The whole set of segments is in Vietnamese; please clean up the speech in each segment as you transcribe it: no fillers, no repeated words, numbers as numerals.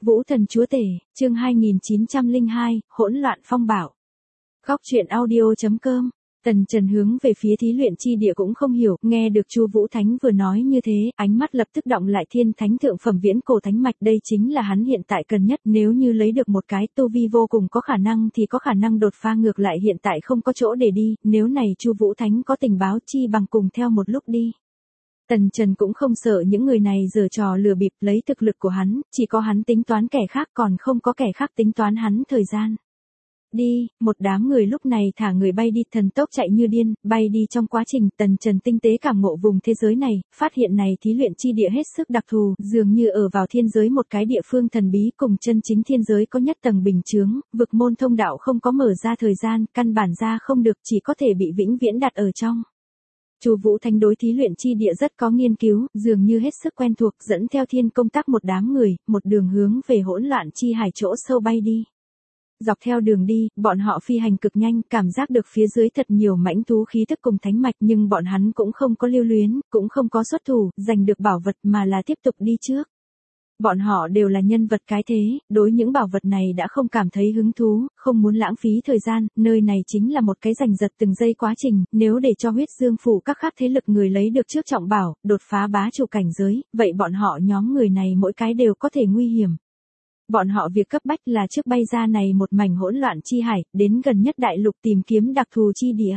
Vũ Thần Chúa Tể, chương 2902, hỗn loạn phong bảo. Góc truyện audio.com. Tần Trần hướng về phía thí luyện chi địa cũng không hiểu, nghe được Chu Vũ Thánh vừa nói như thế, ánh mắt lập tức động lại thiên thánh thượng phẩm viễn cổ thánh mạch, đây chính là hắn hiện tại cần nhất, nếu như lấy được một cái tu vi vô cùng có khả năng thì có khả năng đột phá, ngược lại hiện tại không có chỗ để đi, nếu này Chu Vũ Thánh có tình báo chi bằng cùng theo một lúc đi. Tần Trần cũng không sợ những người này giở trò lừa bịp, lấy thực lực của hắn, chỉ có hắn tính toán kẻ khác còn không có kẻ khác tính toán hắn thời gian. Đi, một đám người lúc này thả người bay đi, thần tốc chạy như điên, bay đi trong quá trình Tần Trần tinh tế cảm ngộ vùng thế giới này, phát hiện này thí luyện chi địa hết sức đặc thù, dường như ở vào thiên giới một cái địa phương thần bí, cùng chân chính thiên giới có nhất tầng bình chướng, vực môn thông đạo không có mở ra thời gian, căn bản ra không được, chỉ có thể bị vĩnh viễn đặt ở trong. Chu Vũ Thánh đối thí luyện chi địa rất có nghiên cứu, dường như hết sức quen thuộc, dẫn theo thiên công tác một đám người, một đường hướng về hỗn loạn chi hải chỗ sâu bay đi. Dọc theo đường đi, bọn họ phi hành cực nhanh, cảm giác được phía dưới thật nhiều mãnh thú khí tức cùng thánh mạch, nhưng bọn hắn cũng không có lưu luyến, cũng không có xuất thủ, giành được bảo vật mà là tiếp tục đi trước. Bọn họ đều là nhân vật cái thế, đối những bảo vật này đã không cảm thấy hứng thú, không muốn lãng phí thời gian, nơi này chính là một cái giành giật từng giây quá trình, nếu để cho huyết dương phủ các khác thế lực người lấy được trước trọng bảo, đột phá bá chủ cảnh giới, vậy bọn họ nhóm người này mỗi cái đều có thể nguy hiểm. Bọn họ việc cấp bách là trước bay ra này một mảnh hỗn loạn chi hải, đến gần nhất đại lục tìm kiếm đặc thù chi địa.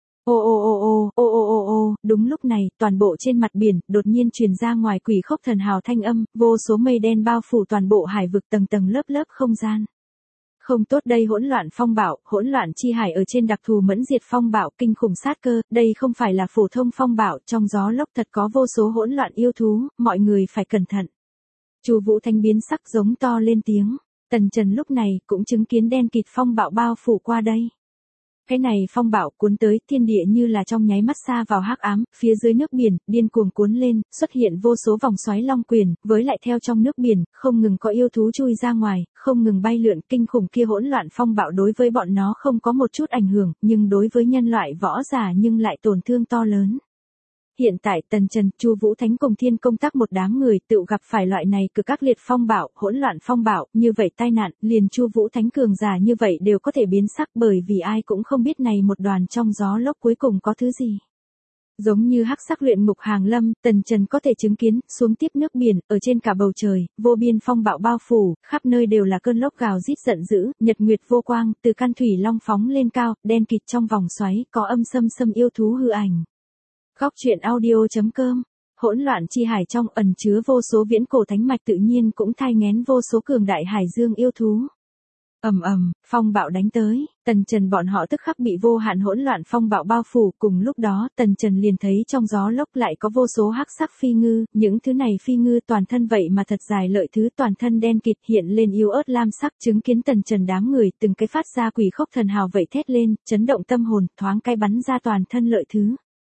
Đúng lúc này, toàn bộ trên mặt biển, đột nhiên truyền ra ngoài quỷ khốc thần hào thanh âm, vô số mây đen bao phủ toàn bộ hải vực tầng tầng lớp lớp không gian. Không tốt, đây hỗn loạn phong bạo, hỗn loạn chi hải ở trên đặc thù mẫn diệt phong bạo, kinh khủng sát cơ, đây không phải là phổ thông phong bạo, trong gió lốc thật có vô số hỗn loạn yêu thú, mọi người phải cẩn thận. Chu Vũ Thánh biến sắc giống to lên tiếng, Tần Trần lúc này cũng chứng kiến đen kịt phong bạo bao phủ qua đây. Cái này phong bạo cuốn tới, thiên địa như là trong nháy mắt xa vào hắc ám, phía dưới nước biển, điên cuồng cuốn lên, xuất hiện vô số vòng xoáy long quyền, với lại theo trong nước biển, không ngừng có yêu thú chui ra ngoài, không ngừng bay lượn, kinh khủng kia hỗn loạn phong bạo đối với bọn nó không có một chút ảnh hưởng, nhưng đối với nhân loại võ giả nhưng lại tổn thương to lớn. Hiện tại Tần Trần, Chu Vũ Thánh cùng thiên công tác một đám người tự gặp phải loại này cực các liệt phong bạo, hỗn loạn phong bạo, như vậy tai nạn, liền Chu Vũ Thánh cường giả như vậy đều có thể biến sắc, bởi vì ai cũng không biết này một đoàn trong gió lốc cuối cùng có thứ gì. Giống như hắc sắc luyện ngục hàng lâm, Tần Trần có thể chứng kiến, xuống tiếp nước biển, ở trên cả bầu trời, vô biên phong bạo bao phủ, khắp nơi đều là cơn lốc gào rít giận dữ, nhật nguyệt vô quang, từ căn thủy long phóng lên cao, đen kịt trong vòng xoáy, có âm xâm yêu thú hư ảnh. Góc truyện audio.com. Hỗn loạn chi hải trong ẩn chứa vô số viễn cổ thánh mạch, tự nhiên cũng thai nghén vô số cường đại hải dương yêu thú. Phong bạo đánh tới, Tần Trần bọn họ tức khắc bị vô hạn hỗn loạn phong bạo bao phủ, cùng lúc đó Tần Trần liền thấy trong gió lốc lại có vô số hắc sắc phi ngư, những thứ này phi ngư toàn thân vậy mà thật dài lợi thứ, toàn thân đen kịt, hiện lên yếu ớt lam sắc, chứng kiến Tần Trần đám người từng cái phát ra quỷ khốc thần hào vậy thét lên, chấn động tâm hồn, thoáng cái bắn ra toàn thân lợi thứ.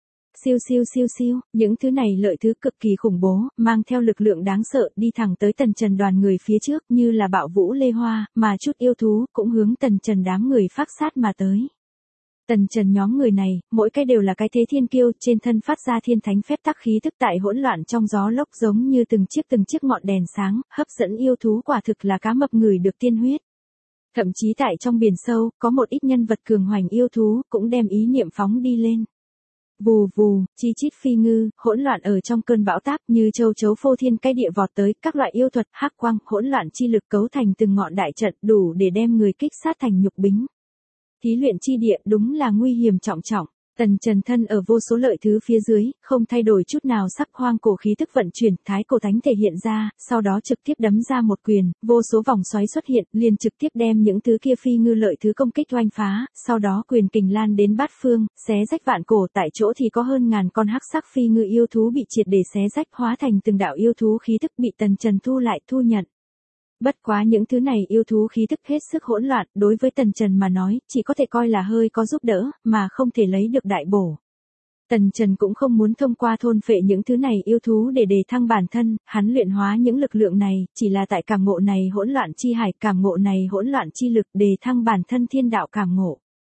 Siêu, những thứ này lợi thứ cực kỳ khủng bố, mang theo lực lượng đáng sợ, đi thẳng tới Tần Trần đoàn người phía trước, như là bạo vũ lê hoa, mà chút yêu thú cũng hướng Tần Trần đám người phác sát mà tới. Tần Trần nhóm người này, mỗi cái đều là cái thế thiên kiêu, trên thân phát ra thiên thánh phép tắc khí tức, tại hỗn loạn trong gió lốc giống như từng chiếc ngọn đèn sáng, hấp dẫn yêu thú, quả thực là cá mập người được tiên huyết. Thậm chí tại trong biển sâu, có một ít nhân vật cường hoành yêu thú, cũng đem ý niệm phóng đi lên. Vù, chi chít phi ngư, hỗn loạn ở trong cơn bão táp, như châu chấu phô thiên cái địa vọt tới, các loại yêu thuật, hắc quang, hỗn loạn chi lực cấu thành từng ngọn đại trận, đủ để đem người kích sát thành nhục bính. Thí luyện chi địa đúng là nguy hiểm trọng trọng. Tần Trần thân ở vô số lợi thứ phía dưới, không thay đổi chút nào, sắc hoang cổ khí tức vận chuyển, thái cổ thánh thể hiện ra, sau đó trực tiếp đấm ra một quyền, vô số vòng xoáy xuất hiện, liền trực tiếp đem những thứ kia phi ngư lợi thứ công kích oanh phá, sau đó quyền kình lan đến bát phương, xé rách vạn cổ, tại chỗ thì có hơn ngàn con hắc sắc phi ngư yêu thú bị triệt để xé rách, hóa thành từng đạo yêu thú khí tức bị Tần Trần thu nhận. Bất quá những thứ này yêu thú khí thức hết sức hỗn loạn, đối với Tần Trần mà nói, chỉ có thể coi là hơi có giúp đỡ, mà không thể lấy được đại bổ. Tần Trần cũng không muốn thông qua thôn phệ những thứ này yêu thú để đề thăng bản thân, hắn luyện hóa những lực lượng này, chỉ là tại cảm ngộ này hỗn loạn chi hải, cảm ngộ này hỗn loạn chi lực, đề thăng bản thân thiên đạo cảm ngộ.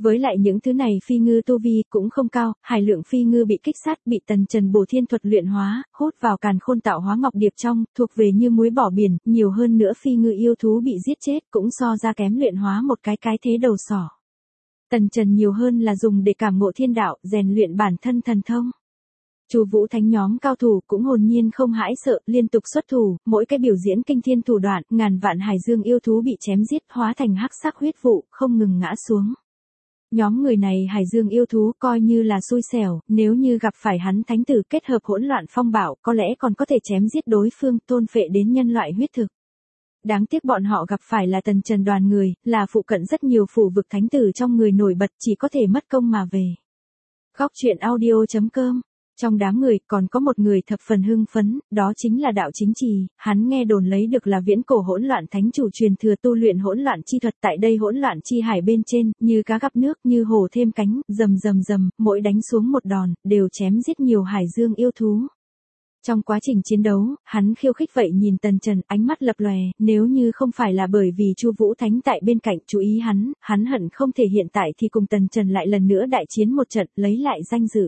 Với lại những thứ này phi ngư tu vi cũng không cao, hải lượng phi ngư bị kích sát, bị tần trần bổ thiên thuật luyện hóa, hút vào càn khôn tạo hóa ngọc điệp trong, thuộc về như muối bỏ biển, nhiều hơn nữa phi ngư yêu thú bị giết chết cũng so ra kém luyện hóa một cái thế đầu sỏ. Tần trần nhiều hơn là dùng để cảm ngộ thiên đạo, rèn luyện bản thân thần thông. Chu Vũ Thánh nhóm cao thủ cũng hồn nhiên không hãi sợ, liên tục xuất thủ, mỗi cái biểu diễn kinh thiên thủ đoạn, ngàn vạn hải dương yêu thú bị chém giết, hóa thành hắc sắc huyết vụ, không ngừng ngã xuống. Nhóm người này hải dương yêu thú coi như là xui xẻo, nếu như gặp phải hắn thánh tử kết hợp hỗn loạn phong bạo, có lẽ còn có thể chém giết đối phương, thôn phệ đến nhân loại huyết thực. Đáng tiếc bọn họ gặp phải là tần trần đoàn người, là phụ cận rất nhiều phủ vực thánh tử trong người nổi bật, chỉ có thể mất công mà về. Góc truyện audio.com. Trong đám người còn có một người thập phần hưng phấn, đó chính là Đạo Chính Trì, hắn nghe đồn lấy được là viễn cổ hỗn loạn thánh chủ truyền thừa tu luyện hỗn loạn chi thuật, tại đây hỗn loạn chi hải bên trên, như cá gặp nước, như hổ thêm cánh, rầm rầm rầm, mỗi đánh xuống một đòn, đều chém giết nhiều hải dương yêu thú. Trong quá trình chiến đấu, hắn khiêu khích vậy nhìn Tần Trần, ánh mắt lập lòe, nếu như không phải là bởi vì Chu Vũ Thánh tại bên cạnh chú ý hắn hận không thể hiện tại thì cùng Tần Trần lại lần nữa đại chiến một trận, lấy lại danh dự.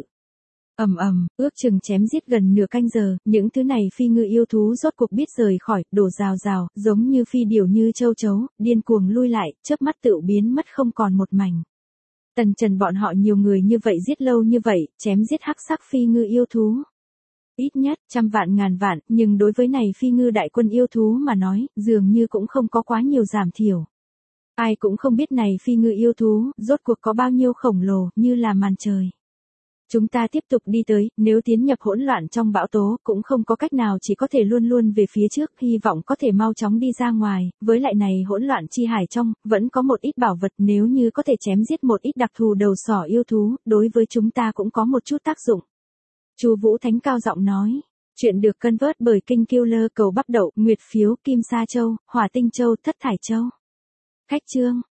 Ước chừng chém giết gần nửa canh giờ, những thứ này phi ngư yêu thú rốt cuộc biết rời khỏi, đổ rào rào, giống như phi điểu như châu chấu, điên cuồng lui lại, chớp mắt tựu biến mất không còn một mảnh. Tần Trần bọn họ nhiều người như vậy giết lâu như vậy, chém giết hắc sắc phi ngư yêu thú. Ít nhất, trăm vạn ngàn vạn, nhưng đối với này phi ngư đại quân yêu thú mà nói, dường như cũng không có quá nhiều giảm thiểu. Ai cũng không biết này phi ngư yêu thú, rốt cuộc có bao nhiêu khổng lồ, như là màn trời. Chúng ta tiếp tục đi tới, nếu tiến nhập hỗn loạn trong bão tố, cũng không có cách nào, chỉ có thể luôn luôn về phía trước, hy vọng có thể mau chóng đi ra ngoài, với lại này hỗn loạn chi hải trong, vẫn có một ít bảo vật, nếu như có thể chém giết một ít đặc thù đầu sỏ yêu thú, đối với chúng ta cũng có một chút tác dụng. Chu Vũ Thánh cao giọng nói. Chuyện được cân vớt bởi Kinh Killer, cầu bắp đậu, nguyệt phiếu, kim sa châu, hỏa tinh châu, thất thải châu. Khách chương.